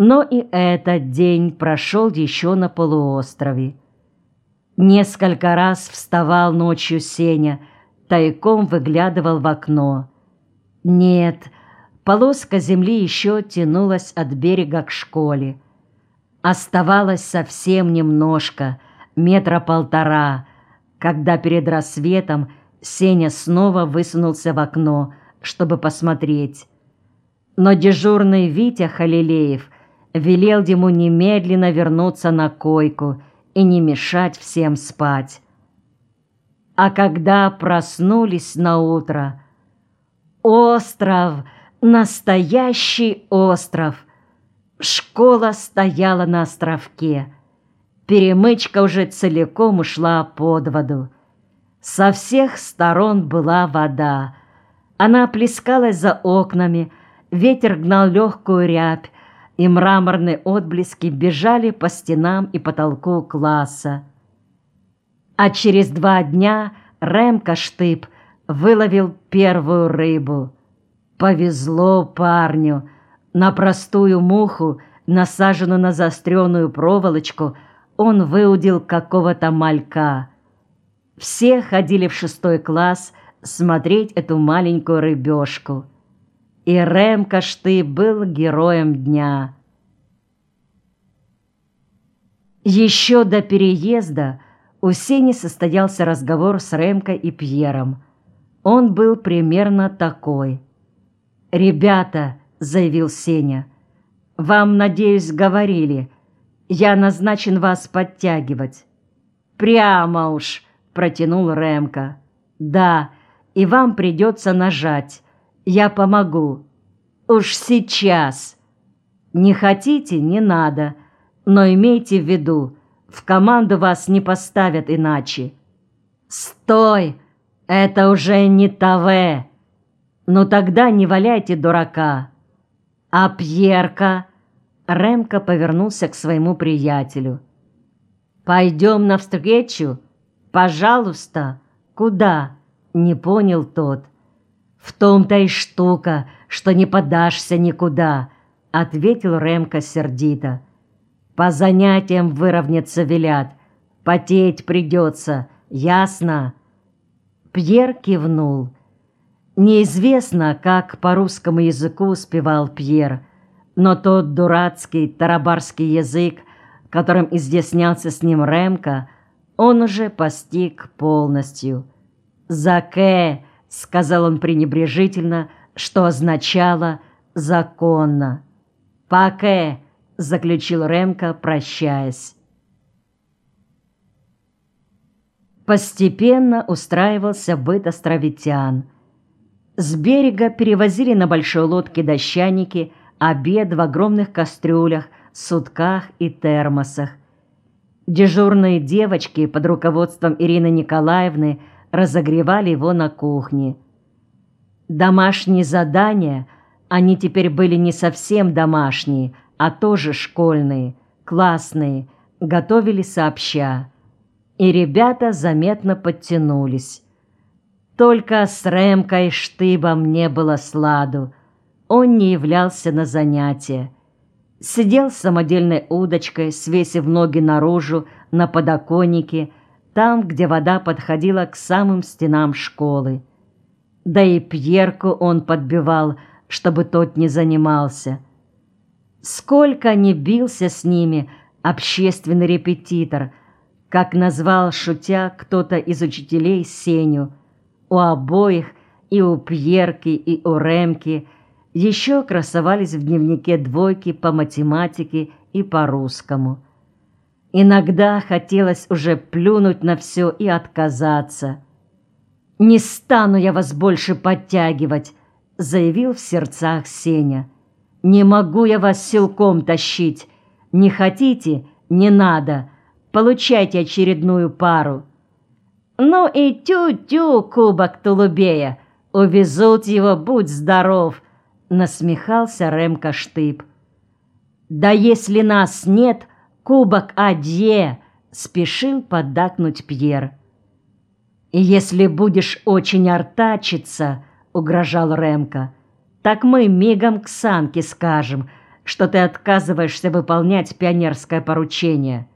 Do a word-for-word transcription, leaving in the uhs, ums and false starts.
Но и этот день прошел еще на полуострове. Несколько раз вставал ночью Сеня, тайком выглядывал в окно. Нет, полоска земли еще тянулась от берега к школе. Оставалось совсем немножко, метра полтора, когда перед рассветом Сеня снова высунулся в окно, чтобы посмотреть. Но дежурный Витя Халилеев велел ему немедленно вернуться на койку и не мешать всем спать. А когда проснулись наутро, остров, настоящий остров, школа стояла на островке, перемычка уже целиком ушла под воду. Со всех сторон была вода, она плескалась за окнами, ветер гнал легкую рябь, и мраморные отблески бежали по стенам и потолку класса. А через два дня Ремка Штып выловил первую рыбу. Повезло парню. На простую муху, насаженную на заостренную проволочку, он выудил какого-то малька. Все ходили в шестой класс смотреть эту маленькую рыбешку. И Ремка Штып был героем дня. Еще до переезда у Сени состоялся разговор с Ремкой и Пьером. Он был примерно такой. «Ребята», — заявил Сеня, — «вам, надеюсь, говорили, я назначен вас подтягивать». «Прямо уж», — протянул Ремка. «Да, и вам придется нажать. Я помогу. Уж сейчас. Не хотите — не надо, но имейте в виду, в команду вас не поставят иначе». «Стой! Это уже не ТВ. Ну тогда не валяйте дурака. А Пьерка?» Ремка повернулся к своему приятелю. «Пойдем навстречу? Пожалуйста. Куда?» — не понял тот. «В том-то и штука, что не подашься никуда», — ответил Ремка сердито. «По занятиям выровняться велят, потеть придется, ясно?» Пьер кивнул. Неизвестно, как по русскому языку успевал Пьер, но тот дурацкий тарабарский язык, которым изъяснялся с ним Ремка, он уже постиг полностью. «Заке», — сказал он пренебрежительно, что означало «законно». «Паке», — заключил Ремка, прощаясь. Постепенно устраивался быт островитян. С берега перевозили на большой лодке дощаники обед в огромных кастрюлях, сутках и термосах. Дежурные девочки под руководством Ирины Николаевны разогревали его на кухне. Домашние задания, они теперь были не совсем домашние, а тоже школьные, классные, готовили сообща. И ребята заметно подтянулись. Только с Ремкой Штыбом не было сладу. Он не являлся на занятия. Сидел с самодельной удочкой, свесив ноги наружу на подоконнике, там, где вода подходила к самым стенам школы. Да и Пьерку он подбивал, чтобы тот не занимался. Сколько ни бился с ними общественный репетитор, как назвал шутя кто-то из учителей Сеню. У обоих, и у Пьерки, и у Ремки, еще красовались в дневнике двойки по математике и по русскому. Иногда хотелось уже плюнуть на все и отказаться. «Не стану я вас больше подтягивать», — заявил в сердцах Сеня. «Не могу я вас силком тащить. Не хотите — не надо. Получайте очередную пару». «Ну и тю-тю, кубок Тулубея, увезут его, будь здоров», — насмехался Ремка Штып. «Да если нас нет, кубок адье», — спешил поддакнуть Пьер. «И если будешь очень артачиться», — угрожал Ремка, — «так мы мигом к Санке скажем, что ты отказываешься выполнять пионерское поручение.